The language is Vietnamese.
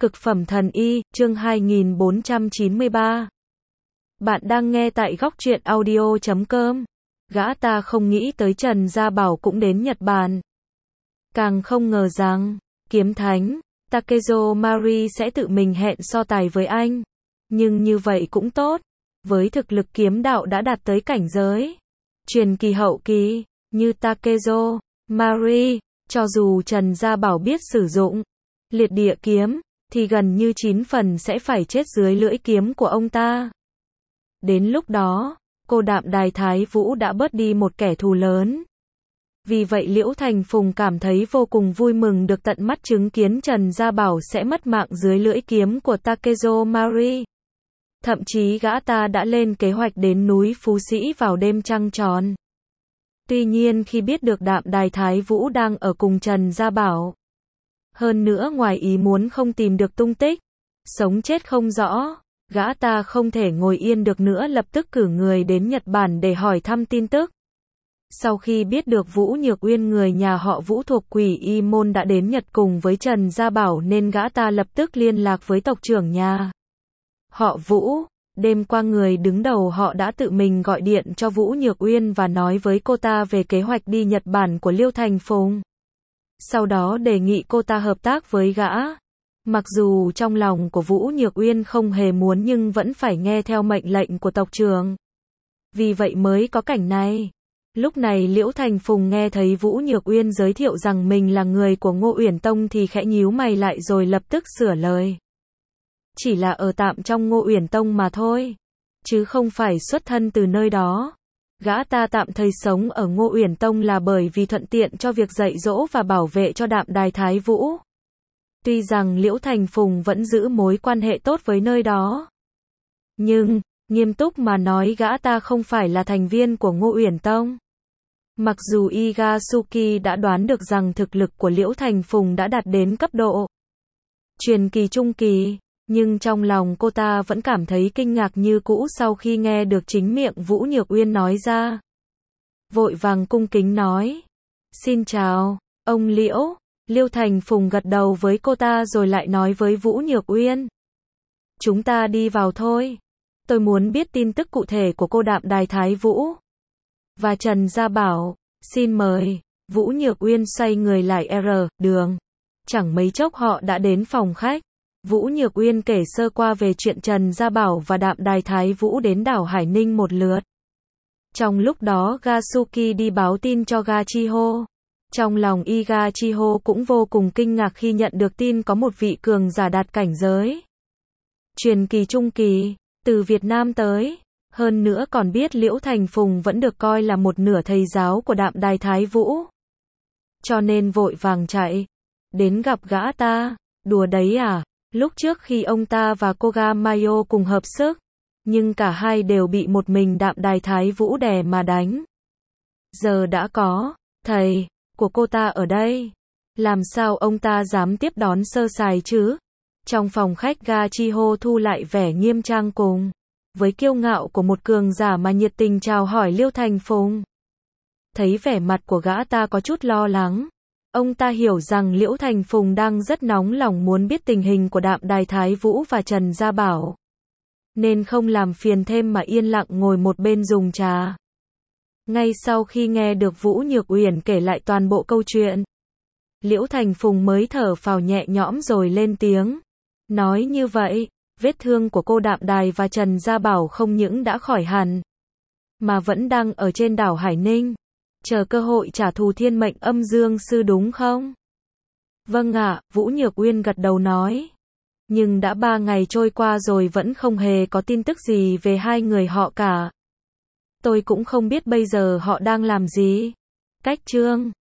Cực phẩm thần y, chương 2493. Bạn đang nghe tại góc truyện audio.com. Gã ta không nghĩ tới Trần Gia Bảo cũng đến Nhật Bản. Càng không ngờ rằng, kiếm thánh, Takezo Mari sẽ tự mình hẹn so tài với anh. Nhưng như vậy cũng tốt. Với thực lực kiếm đạo đã đạt tới cảnh giới truyền kỳ hậu kỳ, như Takezo Mari, cho dù Trần Gia Bảo biết sử dụng liệt địa kiếm, thì gần như 9 phần sẽ phải chết dưới lưỡi kiếm của ông ta. Đến lúc đó, cô Đạm Đài Thái Vũ đã bớt đi một kẻ thù lớn. Vì vậy Liễu Thành Phùng cảm thấy vô cùng vui mừng được tận mắt chứng kiến Trần Gia Bảo sẽ mất mạng dưới lưỡi kiếm của Takezo Mari. Thậm chí gã ta đã lên kế hoạch đến núi Phú Sĩ vào đêm trăng tròn. Tuy nhiên khi biết được Đạm Đài Thái Vũ đang ở cùng Trần Gia Bảo, hơn nữa ngoài ý muốn không tìm được tung tích, sống chết không rõ, gã ta không thể ngồi yên được nữa, lập tức cử người đến Nhật Bản để hỏi thăm tin tức. Sau khi biết được Vũ Nhược Uyên người nhà họ Vũ thuộc Quỷ Y Môn đã đến Nhật cùng với Trần Gia Bảo, nên gã ta lập tức liên lạc với tộc trưởng nhà họ Vũ. Đêm qua người đứng đầu họ đã tự mình gọi điện cho Vũ Nhược Uyên và nói với cô ta về kế hoạch đi Nhật Bản của Liêu Thành Phùng. Sau đó đề nghị cô ta hợp tác với gã. Mặc dù trong lòng của Vũ Nhược Uyên không hề muốn nhưng vẫn phải nghe theo mệnh lệnh của tộc trưởng. Vì vậy mới có cảnh này. Lúc này Liễu Thành Phùng nghe thấy Vũ Nhược Uyên giới thiệu rằng mình là người của Ngô Uyển Tông thì khẽ nhíu mày lại rồi lập tức sửa lời. Chỉ là ở tạm trong Ngô Uyển Tông mà thôi, chứ không phải xuất thân từ nơi đó. Gã ta tạm thời sống ở Ngô Uyển Tông là bởi vì thuận tiện cho việc dạy dỗ và bảo vệ cho Đạm Đài Thái Vũ. Tuy rằng Liễu Thành Phùng vẫn giữ mối quan hệ tốt với nơi đó, nhưng, nghiêm túc mà nói gã ta không phải là thành viên của Ngô Uyển Tông. Mặc dù Igasuki đã đoán được rằng thực lực của Liễu Thành Phùng đã đạt đến cấp độ truyền kỳ trung kỳ, nhưng trong lòng cô ta vẫn cảm thấy kinh ngạc như cũ sau khi nghe được chính miệng Vũ Nhược Uyên nói ra. Vội vàng cung kính nói: "Xin chào, ông Liễu." Liêu Thành Phùng gật đầu với cô ta rồi lại nói với Vũ Nhược Uyên: "Chúng ta đi vào thôi. Tôi muốn biết tin tức cụ thể của cô Đạm Đài Thái Vũ và Trần Gia Bảo. Xin mời." Vũ Nhược Uyên xoay người lại đường. Chẳng mấy chốc họ đã đến phòng khách. Vũ Nhược Uyên kể sơ qua về chuyện Trần Gia Bảo và Đạm Đài Thái Vũ đến đảo Hải Ninh một lượt. Trong lúc đó Gasuki đi báo tin cho Gachiho. Trong lòng Gachiho cũng vô cùng kinh ngạc khi nhận được tin có một vị cường giả đạt cảnh giới truyền kỳ trung kỳ từ Việt Nam tới. Hơn nữa còn biết Liễu Thành Phùng vẫn được coi là một nửa thầy giáo của Đạm Đài Thái Vũ. Cho nên vội vàng chạy đến gặp gã ta. Đùa đấy à? Lúc trước khi ông ta và cô Mayo cùng hợp sức, nhưng cả hai đều bị một mình Đạm Đài Thái Vũ đè mà đánh. Giờ đã có thầy của cô ta ở đây, làm sao ông ta dám tiếp đón sơ sài chứ? Trong phòng khách Gachiho thu lại vẻ nghiêm trang cùng với kiêu ngạo của một cường giả mà nhiệt tình chào hỏi Liêu Thành Phùng. Thấy vẻ mặt của gã ta có chút lo lắng, ông ta hiểu rằng Liễu Thành Phùng đang rất nóng lòng muốn biết tình hình của Đạm Đài Thái Vũ và Trần Gia Bảo, nên không làm phiền thêm mà yên lặng ngồi một bên dùng trà. Ngay sau khi nghe được Vũ Nhược Uyển kể lại toàn bộ câu chuyện, Liễu Thành Phùng mới thở phào nhẹ nhõm rồi lên tiếng. Nói như vậy, vết thương của cô Đạm Đài và Trần Gia Bảo không những đã khỏi hẳn, mà vẫn đang ở trên đảo Hải Ninh, chờ cơ hội trả thù Thiên Mệnh Âm Dương Sư đúng không? Vâng ạ, Vũ Nhược Uyên gật đầu nói. Nhưng đã 3 ngày trôi qua rồi vẫn không hề có tin tức gì về hai người họ cả. Tôi cũng không biết bây giờ họ đang làm gì. Cách chương